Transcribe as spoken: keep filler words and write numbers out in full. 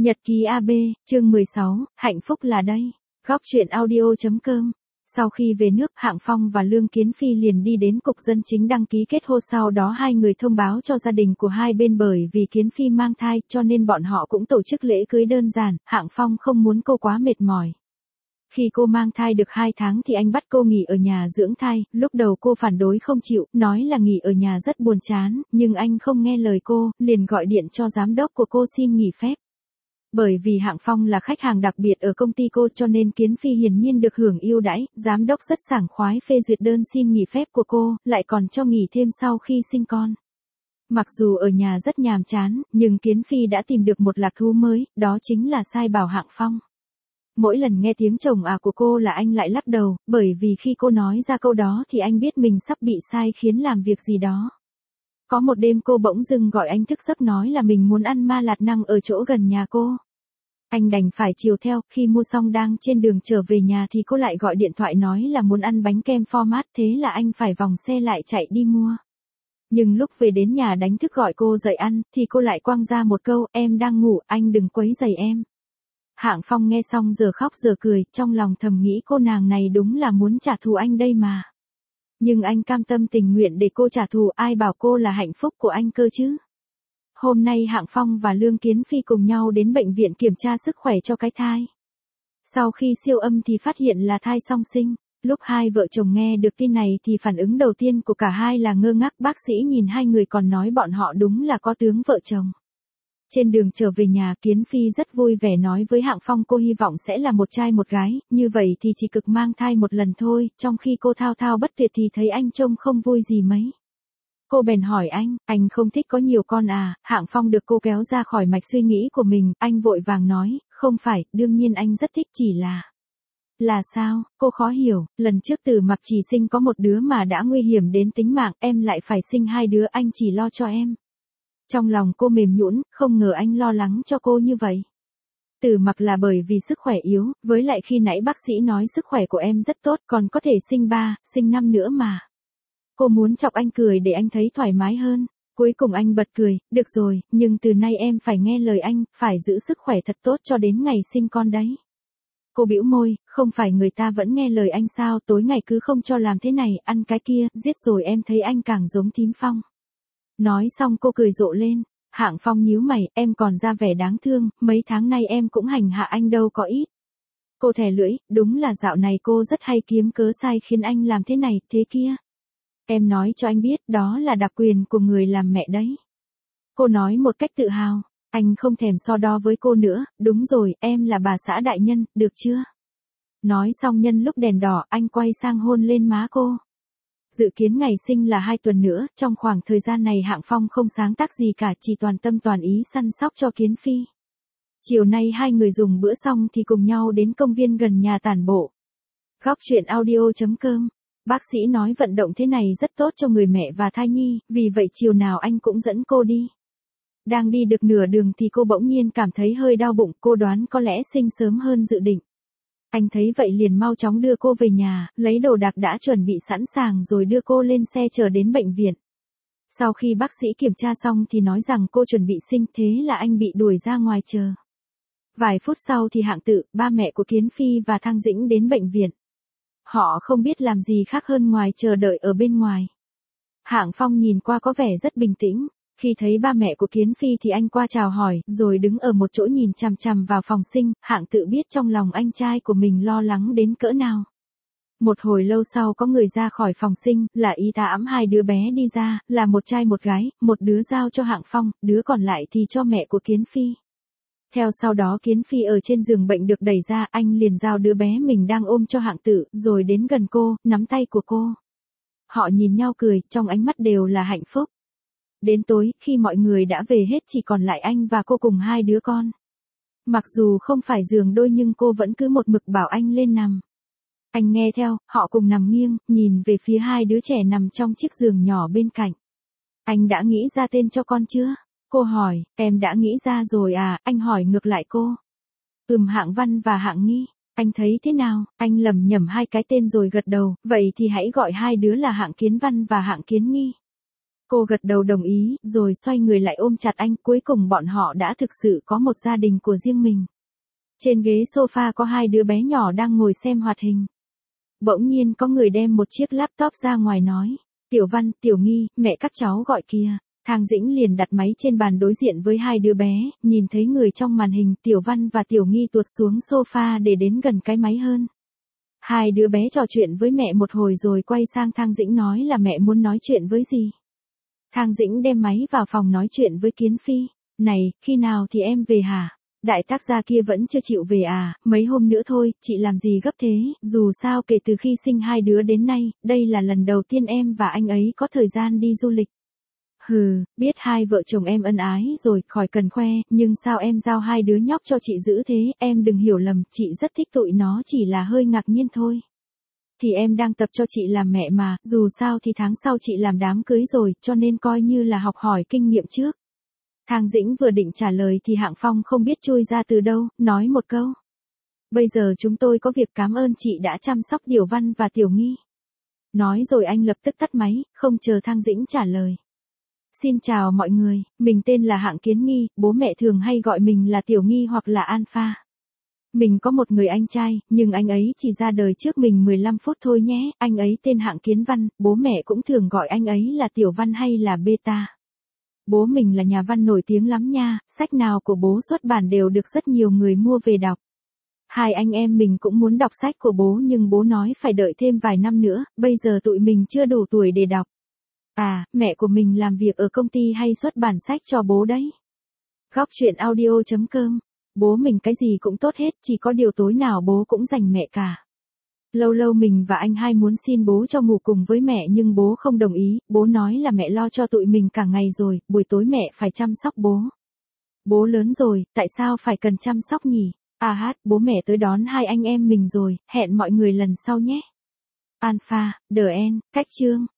Nhật ký a bê, chương mười sáu, hạnh phúc là đây. Góc truyện audio.com. Sau khi về nước, Hạng Phong và Lương Kiến Phi liền đi đến cục dân chính đăng ký kết hôn, sau đó hai người thông báo cho gia đình của hai bên, bởi vì Kiến Phi mang thai cho nên bọn họ cũng tổ chức lễ cưới đơn giản. Hạng Phong không muốn cô quá mệt mỏi. Khi cô mang thai được hai tháng thì anh bắt cô nghỉ ở nhà dưỡng thai, lúc đầu cô phản đối không chịu, nói là nghỉ ở nhà rất buồn chán, nhưng anh không nghe lời cô, liền gọi điện cho giám đốc của cô xin nghỉ phép. Bởi vì Hạng Phong là khách hàng đặc biệt ở công ty cô cho nên Kiến Phi hiển nhiên được hưởng ưu đãi, giám đốc rất sảng khoái phê duyệt đơn xin nghỉ phép của cô, lại còn cho nghỉ thêm sau khi sinh con. Mặc dù ở nhà rất nhàm chán, nhưng Kiến Phi đã tìm được một lạc thú mới, đó chính là sai bảo Hạng Phong. Mỗi lần nghe tiếng chồng à của cô là anh lại lắc đầu, bởi vì khi cô nói ra câu đó thì anh biết mình sắp bị sai khiến làm việc gì đó. Có một đêm cô bỗng dưng gọi anh thức giấc nói là mình muốn ăn ma lạt năng ở chỗ gần nhà cô. Anh đành phải chiều theo, khi mua xong đang trên đường trở về nhà thì cô lại gọi điện thoại nói là muốn ăn bánh kem format, thế là anh phải vòng xe lại chạy đi mua. Nhưng lúc về đến nhà đánh thức gọi cô dậy ăn, thì cô lại quăng ra một câu, em đang ngủ, anh đừng quấy rầy em. Hạng Phong nghe xong giờ khóc giờ cười, trong lòng thầm nghĩ cô nàng này đúng là muốn trả thù anh đây mà. Nhưng anh cam tâm tình nguyện để cô trả thù, ai bảo cô là hạnh phúc của anh cơ chứ. Hôm nay Hạng Phong và Lương Kiến Phi cùng nhau đến bệnh viện kiểm tra sức khỏe cho cái thai. Sau khi siêu âm thì phát hiện là thai song sinh. Lúc hai vợ chồng nghe được tin này thì phản ứng đầu tiên của cả hai là ngơ ngác, bác sĩ nhìn hai người còn nói bọn họ đúng là có tướng vợ chồng. Trên đường trở về nhà, Kiến Phi rất vui vẻ nói với Hạng Phong cô hy vọng sẽ là một trai một gái, như vậy thì chỉ cực mang thai một lần thôi, trong khi cô thao thao bất tuyệt thì thấy anh trông không vui gì mấy. Cô bèn hỏi anh, anh không thích có nhiều con à? Hạng Phong được cô kéo ra khỏi mạch suy nghĩ của mình, anh vội vàng nói, không phải, đương nhiên anh rất thích, chỉ là... Là sao? Cô khó hiểu, lần trước Từ Mặc chỉ sinh có một đứa mà đã nguy hiểm đến tính mạng, em lại phải sinh hai đứa, anh chỉ lo cho em. Trong lòng cô mềm nhũn, không ngờ anh lo lắng cho cô như vậy. Từ Mặc là bởi vì sức khỏe yếu, với lại khi nãy bác sĩ nói sức khỏe của em rất tốt, còn có thể sinh ba, sinh năm nữa mà. Cô muốn chọc anh cười để anh thấy thoải mái hơn. Cuối cùng anh bật cười, được rồi, nhưng từ nay em phải nghe lời anh, phải giữ sức khỏe thật tốt cho đến ngày sinh con đấy. Cô bĩu môi, không phải người ta vẫn nghe lời anh sao, tối ngày cứ không cho làm thế này, ăn cái kia, giết rồi em thấy anh càng giống Thím Phong. Nói xong cô cười rộ lên. Hạng Phong nhíu mày, em còn ra vẻ đáng thương, mấy tháng nay em cũng hành hạ anh đâu có ít. Cô thè lưỡi, đúng là dạo này cô rất hay kiếm cớ sai khiến anh làm thế này, thế kia. Em nói cho anh biết, đó là đặc quyền của người làm mẹ đấy. Cô nói một cách tự hào, anh không thèm so đo với cô nữa, đúng rồi, em là bà xã đại nhân, được chưa? Nói xong nhân lúc đèn đỏ, anh quay sang hôn lên má cô. Dự kiến ngày sinh là hai tuần nữa, trong khoảng thời gian này Hạng Phong không sáng tác gì cả, chỉ toàn tâm toàn ý săn sóc cho Kiến Phi. Chiều nay hai người dùng bữa xong thì cùng nhau đến công viên gần nhà tản bộ. Góc truyện audio.com. Bác sĩ nói vận động thế này rất tốt cho người mẹ và thai nhi, vì vậy chiều nào anh cũng dẫn cô đi. Đang đi được nửa đường thì cô bỗng nhiên cảm thấy hơi đau bụng, cô đoán có lẽ sinh sớm hơn dự định. Anh thấy vậy liền mau chóng đưa cô về nhà, lấy đồ đạc đã chuẩn bị sẵn sàng rồi đưa cô lên xe chờ đến bệnh viện. Sau khi bác sĩ kiểm tra xong thì nói rằng cô chuẩn bị sinh, thế là anh bị đuổi ra ngoài chờ. Vài phút sau thì Hạng Tự, ba mẹ của Kiến Phi và Thang Dĩnh đến bệnh viện. Họ không biết làm gì khác hơn ngoài chờ đợi ở bên ngoài. Hạng Phong nhìn qua có vẻ rất bình tĩnh. Khi thấy ba mẹ của Kiến Phi thì anh qua chào hỏi, rồi đứng ở một chỗ nhìn chằm chằm vào phòng sinh. Hạng Tự biết trong lòng anh trai của mình lo lắng đến cỡ nào. Một hồi lâu sau có người ra khỏi phòng sinh, là y tá ẵm hai đứa bé đi ra, là một trai một gái, một đứa giao cho Hạng Phong, đứa còn lại thì cho mẹ của Kiến Phi. Theo sau đó Kiến Phi ở trên giường bệnh được đẩy ra, anh liền giao đứa bé mình đang ôm cho Hạng Tự, rồi đến gần cô, nắm tay của cô. Họ nhìn nhau cười, trong ánh mắt đều là hạnh phúc. Đến tối, khi mọi người đã về hết chỉ còn lại anh và cô cùng hai đứa con. Mặc dù không phải giường đôi nhưng cô vẫn cứ một mực bảo anh lên nằm. Anh nghe theo, họ cùng nằm nghiêng, nhìn về phía hai đứa trẻ nằm trong chiếc giường nhỏ bên cạnh. Anh đã nghĩ ra tên cho con chưa? Cô hỏi, em đã nghĩ ra rồi à? Anh hỏi ngược lại cô. Ừm, Hạng Văn và Hạng Nghi. Anh thấy thế nào? Anh lẩm nhẩm hai cái tên rồi gật đầu, vậy thì hãy gọi hai đứa là Hạng Kiến Văn và Hạng Kiến Nghi. Cô gật đầu đồng ý, rồi xoay người lại ôm chặt anh, cuối cùng bọn họ đã thực sự có một gia đình của riêng mình. Trên ghế sofa có hai đứa bé nhỏ đang ngồi xem hoạt hình. Bỗng nhiên có người đem một chiếc laptop ra ngoài nói, Tiểu Văn, Tiểu Nghi, mẹ các cháu gọi kìa. Thang Dĩnh liền đặt máy trên bàn đối diện với hai đứa bé, nhìn thấy người trong màn hình, Tiểu Văn và Tiểu Nghi tuột xuống sofa để đến gần cái máy hơn. Hai đứa bé trò chuyện với mẹ một hồi rồi quay sang Thang Dĩnh nói là mẹ muốn nói chuyện với gì. Thang Dĩnh đem máy vào phòng nói chuyện với Kiến Phi. Này, khi nào thì em về hả? Đại tác gia kia vẫn chưa chịu về à, mấy hôm nữa thôi, chị làm gì gấp thế, dù sao kể từ khi sinh hai đứa đến nay, đây là lần đầu tiên em và anh ấy có thời gian đi du lịch. Hừ, biết hai vợ chồng em ân ái rồi, khỏi cần khoe, nhưng sao em giao hai đứa nhóc cho chị giữ thế, em đừng hiểu lầm, chị rất thích tụi nó, chỉ là hơi ngạc nhiên thôi. Thì em đang tập cho chị làm mẹ mà, dù sao thì tháng sau chị làm đám cưới rồi, cho nên coi như là học hỏi kinh nghiệm trước. Thang Dĩnh vừa định trả lời thì Hạng Phong không biết chui ra từ đâu, nói một câu. Bây giờ chúng tôi có việc, cảm ơn chị đã chăm sóc Tiểu Văn và Tiểu Nghi. Nói rồi anh lập tức tắt máy, không chờ Thang Dĩnh trả lời. Xin chào mọi người, mình tên là Hạng Kiến Nghi, bố mẹ thường hay gọi mình là Tiểu Nghi hoặc là Alpha. Mình có một người anh trai, nhưng anh ấy chỉ ra đời trước mình mười lăm phút thôi nhé, anh ấy tên Hạng Kiến Văn, bố mẹ cũng thường gọi anh ấy là Tiểu Văn hay là Beta. Bố mình là nhà văn nổi tiếng lắm nha, sách nào của bố xuất bản đều được rất nhiều người mua về đọc. Hai anh em mình cũng muốn đọc sách của bố nhưng bố nói phải đợi thêm vài năm nữa, bây giờ tụi mình chưa đủ tuổi để đọc. À, mẹ của mình làm việc ở công ty hay xuất bản sách cho bố đấy. Góc truyện audio chấm com. Bố mình cái gì cũng tốt hết, chỉ có điều tối nào bố cũng dành mẹ cả. Lâu lâu mình và anh hai muốn xin bố cho ngủ cùng với mẹ nhưng bố không đồng ý, bố nói là mẹ lo cho tụi mình cả ngày rồi, buổi tối mẹ phải chăm sóc bố. Bố lớn rồi, tại sao phải cần chăm sóc nhỉ? À hát, bố mẹ tới đón hai anh em mình rồi, hẹn mọi người lần sau nhé. Alpha, The End, Cách Chương.